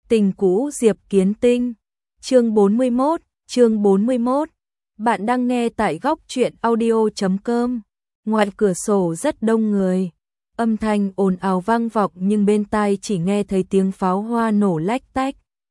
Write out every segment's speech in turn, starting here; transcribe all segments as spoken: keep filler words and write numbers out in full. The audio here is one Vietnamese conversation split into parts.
Tình cũ Diệp Kiến Tinh. Chương bốn mươi mốt, chương bốn mươi mốt. Bạn đang nghe tại góc truyện audio chấm com. Ngoài cửa sổ rất đông người. Âm thanh ồn ào vang vọng nhưng bên tai chỉ nghe thấy tiếng pháo hoa nổ lách tách.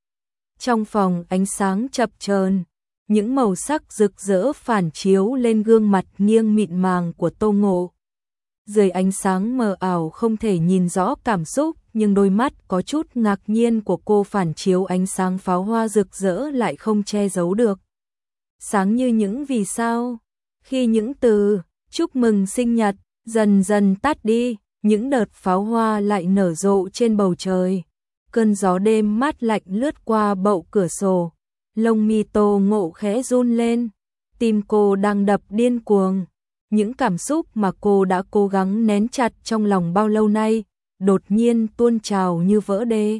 Trong phòng ánh sáng chập chờn, những màu sắc rực rỡ phản chiếu lên gương mặt nghiêng mịn màng của Tô Ngộ. Dưới ánh sáng mờ ảo không thể nhìn rõ cảm xúc, nhưng đôi mắt có chút ngạc nhiên của cô phản chiếu ánh sáng pháo hoa rực rỡ lại không che giấu được. Sáng như những vì sao. Khi những từ chúc mừng sinh nhật dần dần tắt đi, những đợt pháo hoa lại nở rộ trên bầu trời. Cơn gió đêm mát lạnh lướt qua bậu cửa sổ, lông mi Tô Ngộ khẽ run lên, tim cô đang đập điên cuồng. Những cảm xúc mà cô đã cố gắng nén chặt trong lòng bao lâu nay, đột nhiên tuôn trào như vỡ đê.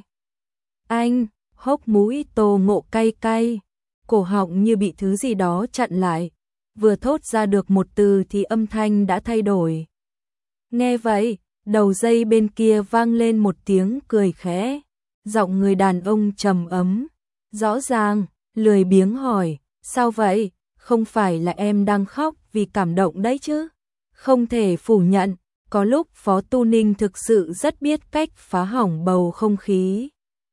Anh, hốc mũi Tô Ngộ cay cay, cổ họng như bị thứ gì đó chặn lại, vừa thốt ra được một từ thì âm thanh đã thay đổi. Nghe vậy, đầu dây bên kia vang lên một tiếng cười khẽ, giọng người đàn ông trầm ấm, rõ ràng, lười biếng hỏi, sao vậy, không phải là em đang khóc vì cảm động đấy chứ? Không thể phủ nhận, có lúc Phó Tu Ninh thực sự rất biết cách phá hỏng bầu không khí.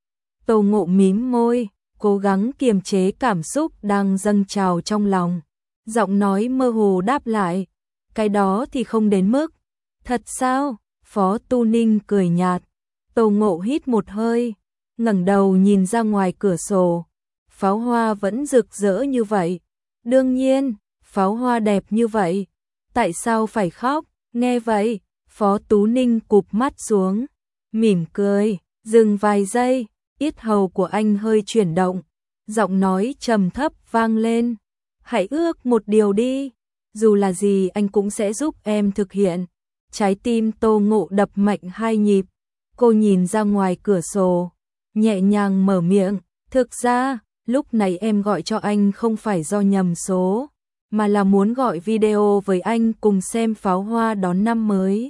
Tô Ngộ mím môi, cố gắng kiềm chế cảm xúc đang dâng trào trong lòng. Giọng nói mơ hồ đáp lại, cái đó thì không đến mức. Thật sao? Phó Tu Ninh cười nhạt. Tô Ngộ hít một hơi, ngẩng đầu nhìn ra ngoài cửa sổ. Pháo hoa vẫn rực rỡ như vậy. Đương nhiên, pháo hoa đẹp như vậy. Tại sao phải khóc? Nghe vậy, Phó Tú Ninh cụp mắt xuống, mỉm cười, dừng vài giây, yết hầu của anh hơi chuyển động, giọng nói trầm thấp vang lên, hãy ước một điều đi, dù là gì anh cũng sẽ giúp em thực hiện. Trái tim Tô Ngộ đập mạnh hai nhịp, cô nhìn ra ngoài cửa sổ, nhẹ nhàng mở miệng, thực ra, lúc này em gọi cho anh không phải do nhầm số, mà là muốn gọi video với anh cùng xem pháo hoa đón năm mới.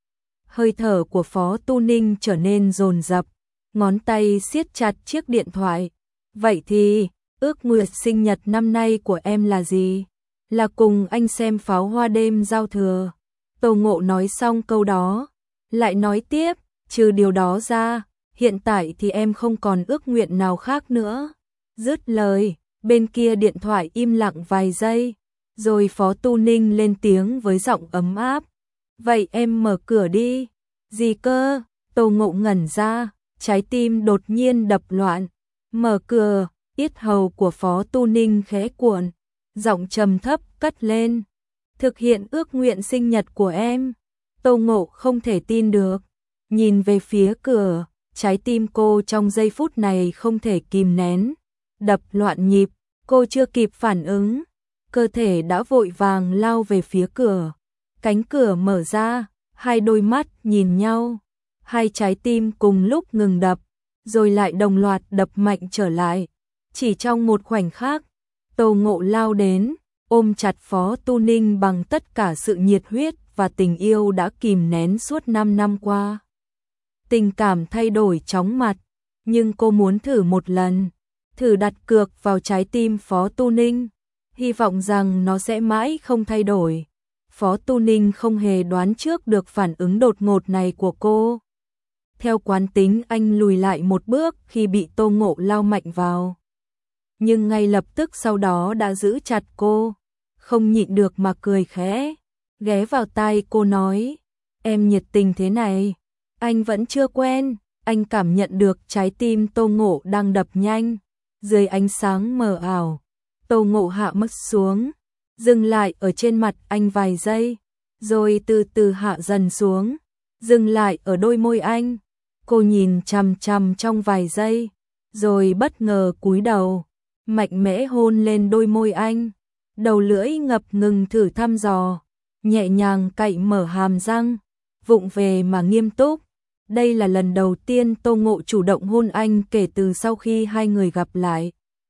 Hơi thở của Phó Tu Ninh trở nên dồn dập, ngón tay siết chặt chiếc điện thoại. Vậy thì, ước nguyện sinh nhật năm nay của em là gì? Là cùng anh xem pháo hoa đêm giao thừa. Tô Ngộ nói xong câu đó, lại nói tiếp, trừ điều đó ra, hiện tại thì em không còn ước nguyện nào khác nữa. Dứt lời, bên kia điện thoại im lặng vài giây, rồi Phó Tu Ninh lên tiếng với giọng ấm áp. Vậy em mở cửa đi. Gì cơ? Tô Ngộ ngẩn ra, trái tim đột nhiên đập loạn. Mở cửa, yết hầu của Phó Tu Ninh khẽ cuộn, giọng trầm thấp cất lên. Thực hiện ước nguyện sinh nhật của em. Tô Ngộ không thể tin được, nhìn về phía cửa, trái tim cô trong giây phút này không thể kìm nén, đập loạn nhịp, cô chưa kịp phản ứng, cơ thể đã vội vàng lao về phía cửa. Cánh cửa mở ra, hai đôi mắt nhìn nhau, hai trái tim cùng lúc ngừng đập, rồi lại đồng loạt đập mạnh trở lại. Chỉ trong một khoảnh khắc, Tô Ngộ lao đến, ôm chặt Phó Tu Ninh bằng tất cả sự nhiệt huyết và tình yêu đã kìm nén suốt năm năm qua. Tình cảm thay đổi chóng mặt, nhưng cô muốn thử một lần, thử đặt cược vào trái tim Phó Tu Ninh, hy vọng rằng nó sẽ mãi không thay đổi. Phó Tu Ninh không hề đoán trước được phản ứng đột ngột này của cô. Theo quán tính anh lùi lại một bước khi bị Tô Ngộ lao mạnh vào, nhưng ngay lập tức sau đó đã giữ chặt cô, không nhịn được mà cười khẽ, ghé vào tai cô nói, em nhiệt tình thế này, anh vẫn chưa quen. Anh cảm nhận được trái tim Tô Ngộ đang đập nhanh, dưới ánh sáng mờ ảo. Tô Ngộ hạ mắt xuống, dừng lại ở trên mặt anh vài giây, rồi từ từ hạ dần xuống, dừng lại ở đôi môi anh. Cô nhìn chằm chằm trong vài giây, rồi bất ngờ cúi đầu, mạnh mẽ hôn lên đôi môi anh, đầu lưỡi ngập ngừng thử thăm dò, nhẹ nhàng cạy mở hàm răng, vụng về mà nghiêm túc. Đây là lần đầu tiên Tô Ngộ chủ động hôn anh kể từ sau khi hai người gặp lại.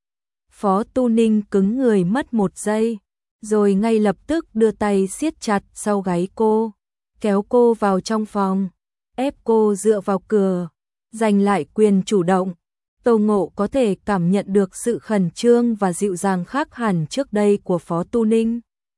Phó Tu Ninh cứng người mất một giây, rồi ngay lập tức đưa tay siết chặt sau gáy cô, kéo cô vào trong phòng, ép cô dựa vào cửa, giành lại quyền chủ động. Tô Ngộ có thể cảm nhận được sự khẩn trương và dịu dàng khác hẳn trước đây của Phó Tu Ninh.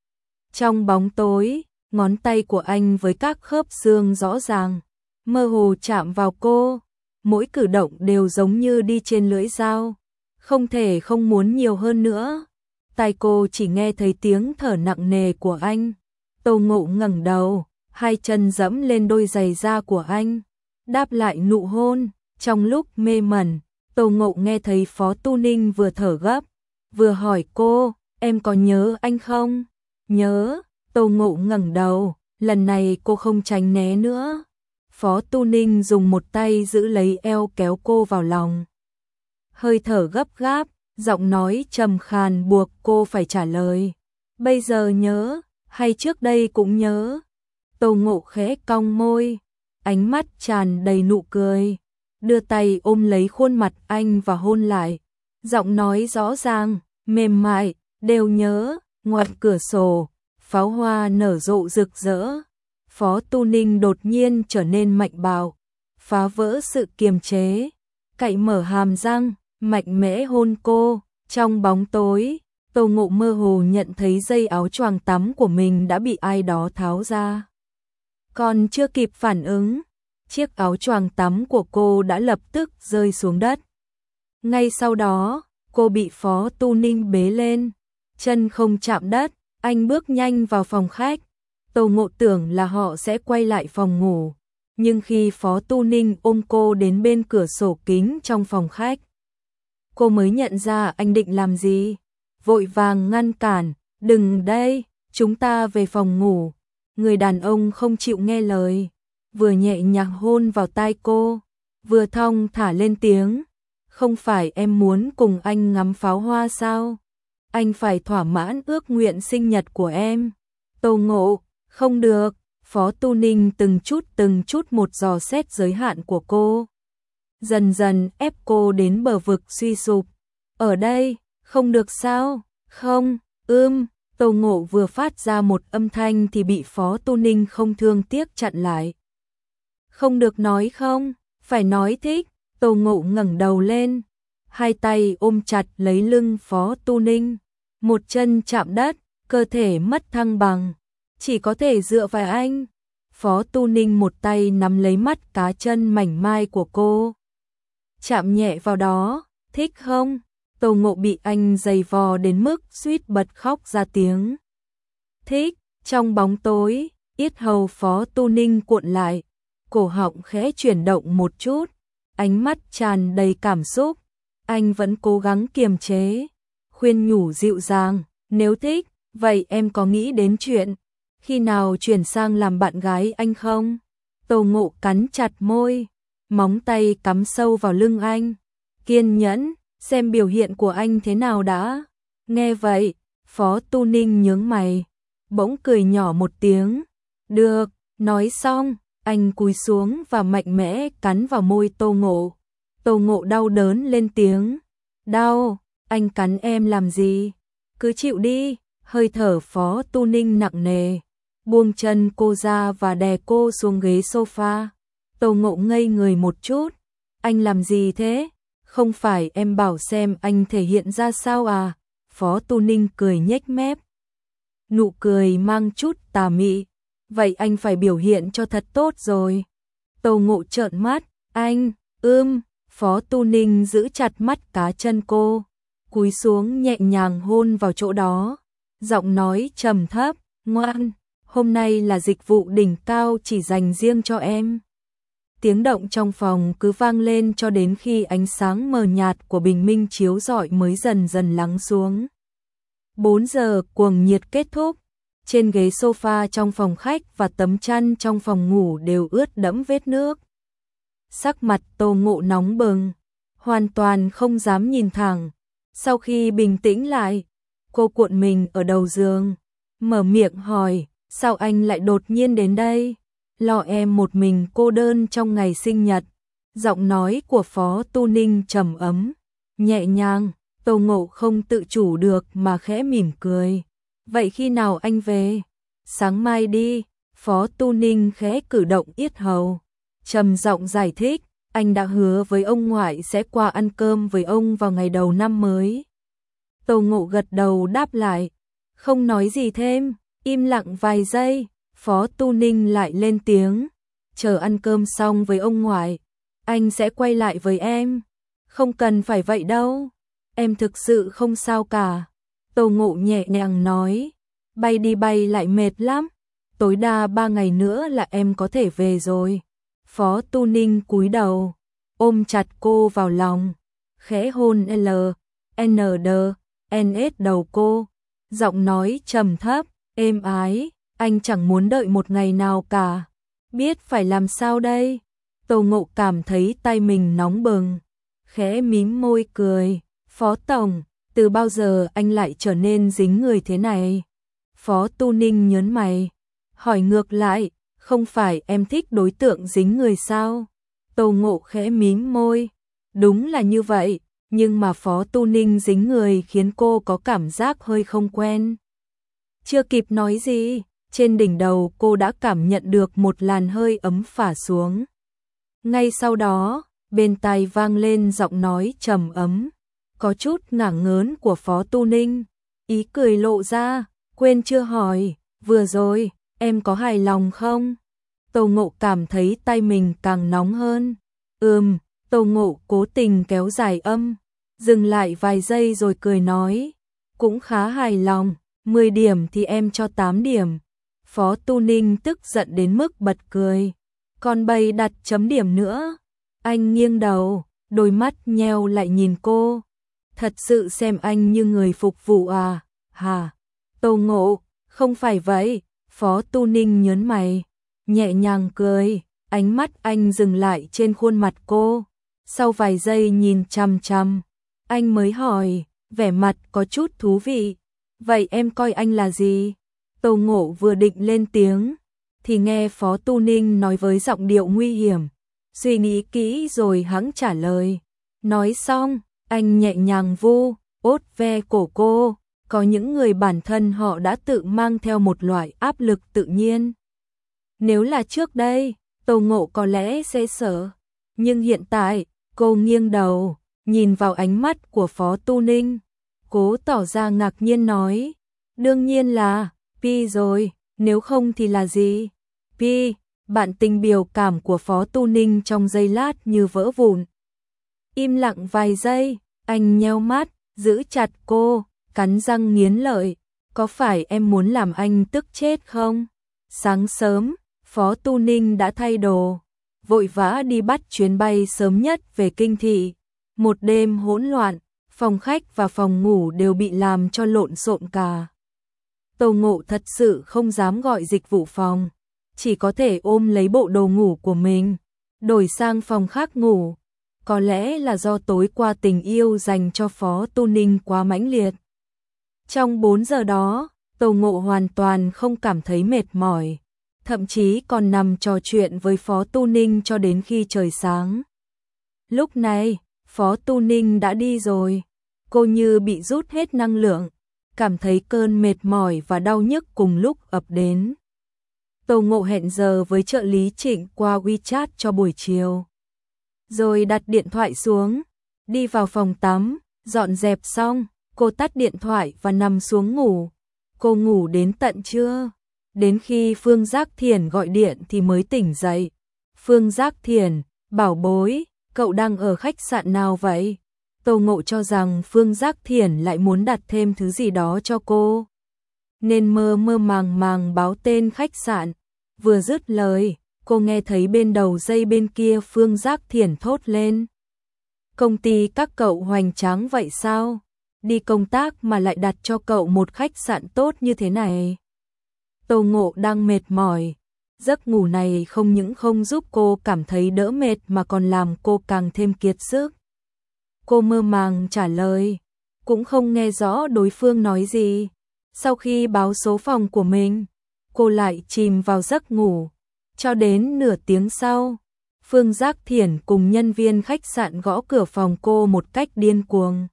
Trong bóng tối, ngón tay của anh với các khớp xương rõ ràng, mơ hồ chạm vào cô, mỗi cử động đều giống như đi trên lưỡi dao, không thể không muốn nhiều hơn nữa. Tai cô chỉ nghe thấy tiếng thở nặng nề của anh. Tô Ngộ ngẩng đầu, hai chân dẫm lên đôi giày da của anh, đáp lại nụ hôn. Trong lúc mê mẩn, Tô Ngộ nghe thấy Phó Tu Ninh vừa thở gấp, vừa hỏi cô, em có nhớ anh không? Nhớ. Tô Ngộ ngẩng đầu, lần này cô không tránh né nữa. Phó Tu Ninh dùng một tay giữ lấy eo kéo cô vào lòng. Hơi thở gấp gáp, giọng nói trầm khàn buộc cô phải trả lời. Bây giờ nhớ, hay trước đây cũng nhớ? Tô Ngộ khẽ cong môi, ánh mắt tràn đầy nụ cười, đưa tay ôm lấy khuôn mặt anh và hôn lại. Giọng nói rõ ràng, mềm mại, đều nhớ. Ngoài cửa sổ, pháo hoa nở rộ rực rỡ. Phó Tu Ninh đột nhiên trở nên mạnh bạo, phá vỡ sự kiềm chế, cạy mở hàm răng, mạnh mẽ hôn cô. Trong bóng tối, Tô Ngộ mơ hồ nhận thấy dây áo choàng tắm của mình đã bị ai đó tháo ra. Còn chưa kịp phản ứng, chiếc áo choàng tắm của cô đã lập tức rơi xuống đất. Ngay sau đó, cô bị Phó Tu Ninh bế lên, chân không chạm đất, anh bước nhanh vào phòng khách. Tô Ngộ tưởng là họ sẽ quay lại phòng ngủ, nhưng khi Phó Tu Ninh ôm cô đến bên cửa sổ kính trong phòng khách, cô mới nhận ra anh định làm gì. Vội vàng ngăn cản, đừng đây, chúng ta về phòng ngủ. Người đàn ông không chịu nghe lời, vừa nhẹ nhàng hôn vào tai cô, vừa thong thả lên tiếng, không phải em muốn cùng anh ngắm pháo hoa sao? Anh phải thỏa mãn ước nguyện sinh nhật của em. Tô Ngộ, không được. Phó Tu Ninh từng chút từng chút một dò xét giới hạn của cô, dần dần ép cô đến bờ vực suy sụp. Ở đây, không được sao? Không, ưm. Tô Ngộ vừa phát ra một âm thanh thì bị Phó Tu Ninh không thương tiếc chặn lại. Không được nói không, phải nói thích. Tô Ngộ ngẩng đầu lên, hai tay ôm chặt lấy lưng Phó Tu Ninh, một chân chạm đất, cơ thể mất thăng bằng, chỉ có thể dựa vào anh. Phó Tu Ninh một tay nắm lấy mắt cá chân mảnh mai của cô, chạm nhẹ vào đó. Thích không? Tô Ngộ bị anh giày vò đến mức suýt bật khóc ra tiếng. Thích. Trong bóng tối, yết hầu Phó Tu Ninh cuộn lại, cổ họng khẽ chuyển động một chút, ánh mắt tràn đầy cảm xúc. Anh vẫn cố gắng kiềm chế, khuyên nhủ dịu dàng, nếu thích, vậy em có nghĩ đến chuyện khi nào chuyển sang làm bạn gái anh không? Tô Ngộ cắn chặt môi, móng tay cắm sâu vào lưng anh, kiên nhẫn, xem biểu hiện của anh thế nào đã. Nghe vậy, Phó Tu Ninh nhướng mày, bỗng cười nhỏ một tiếng. Được. Nói xong, anh cúi xuống và mạnh mẽ cắn vào môi Tô Ngộ. Tô Ngộ đau đớn lên tiếng. Đau? Anh cắn em làm gì? Cứ chịu đi. Hơi thở Phó Tu Ninh nặng nề, buông chân cô ra và đè cô xuống ghế sofa. Tô Ngộ ngây người một chút. Anh làm gì thế? Không phải em bảo xem anh thể hiện ra sao à? Phó Tu Ninh cười nhếch mép, nụ cười mang chút tà mị. Vậy anh phải biểu hiện cho thật tốt rồi. Tô Ngộ trợn mắt. Anh, ưm. Phó Tu Ninh giữ chặt mắt cá chân cô, cúi xuống nhẹ nhàng hôn vào chỗ đó, giọng nói trầm thấp, ngoan, hôm nay là dịch vụ đỉnh cao chỉ dành riêng cho em. Tiếng động trong phòng cứ vang lên cho đến khi ánh sáng mờ nhạt của bình minh chiếu rọi mới dần dần lắng xuống. bốn giờ cuồng nhiệt kết thúc, trên ghế sofa trong phòng khách và tấm chăn trong phòng ngủ đều ướt đẫm vết nước. Sắc mặt Tô Ngộ nóng bừng, hoàn toàn không dám nhìn thẳng. Sau khi bình tĩnh lại, cô cuộn mình ở đầu giường, mở miệng hỏi, sao anh lại đột nhiên đến đây? Lo em một mình cô đơn trong ngày sinh nhật. Giọng nói của Phó Tu Ninh trầm ấm, nhẹ nhàng. Tô Ngộ không tự chủ được mà khẽ mỉm cười. Vậy khi nào anh về? Sáng mai đi. Phó Tu Ninh khẽ cử động yết hầu, trầm giọng giải thích. anh đã hứa với ông ngoại sẽ qua ăn cơm với ông vào ngày đầu năm mới. Tô Ngộ gật đầu đáp lại, không nói gì thêm, im lặng vài giây, Phó Tu Ninh lại lên tiếng, chờ ăn cơm xong với ông ngoại, anh sẽ quay lại với em. Không cần phải vậy đâu, em thực sự không sao cả. Tô Ngộ nhẹ nhàng nói, bay đi bay lại mệt lắm, tối đa ba ngày nữa là em có thể về rồi. Phó Tu Ninh cúi đầu, ôm chặt cô vào lòng, khẽ hôn L, N D, N S đầu cô, giọng nói trầm thấp, êm ái, anh chẳng muốn đợi một ngày nào cả. Biết phải làm sao đây? Tô Ngộ cảm thấy tay mình nóng bừng, khẽ mím môi cười, Phó Tổng, từ bao giờ anh lại trở nên dính người thế này? Phó Tu Ninh nhớn mày, hỏi ngược lại, không phải em thích đối tượng dính người sao? Tô Ngộ khẽ mím môi, đúng là như vậy, nhưng mà Phó Tu Ninh dính người khiến cô có cảm giác hơi không quen. Chưa kịp nói gì, trên đỉnh đầu cô đã cảm nhận được một làn hơi ấm phả xuống. Ngay sau đó, bên tai vang lên giọng nói trầm ấm, có chút ngả ngớn của Phó Tu Ninh, ý cười lộ ra, quên chưa hỏi, vừa rồi, em có hài lòng không? Tô Ngộ cảm thấy tay mình càng nóng hơn. Ừm, Tô Ngộ cố tình kéo dài âm, dừng lại vài giây rồi cười nói, cũng khá hài lòng, mười điểm thì em cho tám điểm. Phó Tu Ninh tức giận đến mức bật cười, còn bày đặt chấm điểm nữa. Anh nghiêng đầu, đôi mắt nheo lại nhìn cô, thật sự xem anh như người phục vụ à, hả? Tô Ngộ, không phải vậy. Phó Tu Ninh nhớn mày, nhẹ nhàng cười, ánh mắt anh dừng lại trên khuôn mặt cô, sau vài giây nhìn chằm chằm, anh mới hỏi, vẻ mặt có chút thú vị, vậy em coi anh là gì? Tô Ngộ vừa định lên tiếng, thì nghe Phó Tu Ninh nói với giọng điệu nguy hiểm, suy nghĩ kỹ rồi hẵng trả lời. Nói xong, anh nhẹ nhàng vu, ốt ve cổ cô. Có những người bản thân họ đã tự mang theo một loại áp lực tự nhiên. Nếu là trước đây, Tô Ngộ có lẽ sẽ sợ. Nhưng hiện tại, cô nghiêng đầu, nhìn vào ánh mắt của Phó Tu Ninh. Cố tỏ ra ngạc nhiên nói, đương nhiên là, Pi rồi, nếu không thì là gì? Pi, bạn tình biểu cảm của Phó Tu Ninh trong giây lát như vỡ vụn. Im lặng vài giây, anh nheo mắt, giữ chặt cô, cắn răng nghiến lợi, có phải em muốn làm anh tức chết không? Sáng sớm, Phó Tu Ninh đã thay đồ, vội vã đi bắt chuyến bay sớm nhất về kinh thị. Một đêm hỗn loạn, phòng khách và phòng ngủ đều bị làm cho lộn xộn cả. Tô Ngộ thật sự không dám gọi dịch vụ phòng, chỉ có thể ôm lấy bộ đồ ngủ của mình, đổi sang phòng khác ngủ. Có lẽ là do tối qua tình yêu dành cho Phó Tu Ninh quá mãnh liệt. Trong bốn giờ đó, Tô Ngộ hoàn toàn không cảm thấy mệt mỏi, thậm chí còn nằm trò chuyện với Phó Tu Ninh cho đến khi trời sáng. Lúc này, Phó Tu Ninh đã đi rồi, cô như bị rút hết năng lượng, cảm thấy cơn mệt mỏi và đau nhức cùng lúc ập đến. Tô Ngộ hẹn giờ với trợ lý Trịnh qua WeChat cho buổi chiều. Rồi đặt điện thoại xuống, đi vào phòng tắm, dọn dẹp xong, cô tắt điện thoại và nằm xuống ngủ. Cô ngủ đến tận trưa, đến khi Phương Giác Thiển gọi điện thì mới tỉnh dậy. Phương Giác Thiển, bảo bối, cậu đang ở khách sạn nào vậy? Tô Ngộ cho rằng Phương Giác Thiển lại muốn đặt thêm thứ gì đó cho cô, nên mơ mơ màng màng báo tên khách sạn. Vừa dứt lời, cô nghe thấy bên đầu dây bên kia Phương Giác Thiển thốt lên. Công ty các cậu hoành tráng vậy sao? Đi công tác mà lại đặt cho cậu một khách sạn tốt như thế này. Tô Ngộ đang mệt mỏi, giấc ngủ này không những không giúp cô cảm thấy đỡ mệt mà còn làm cô càng thêm kiệt sức. Cô mơ màng trả lời, cũng không nghe rõ đối phương nói gì. Sau khi báo số phòng của mình, cô lại chìm vào giấc ngủ. Cho đến nửa tiếng sau, Phương Giác Thiển cùng nhân viên khách sạn gõ cửa phòng cô một cách điên cuồng.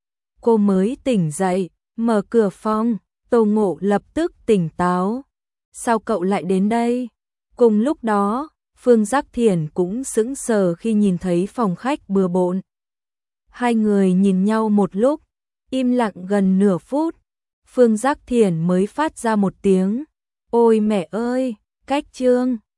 Cô mới tỉnh dậy, mở cửa phòng, Tô Ngộ lập tức tỉnh táo. Sao cậu lại đến đây? Cùng lúc đó, Phương Giác Thiển cũng sững sờ khi nhìn thấy phòng khách bừa bộn. Hai người nhìn nhau một lúc, im lặng gần nửa phút, Phương Giác Thiển mới phát ra một tiếng, ôi mẹ ơi, cách trương.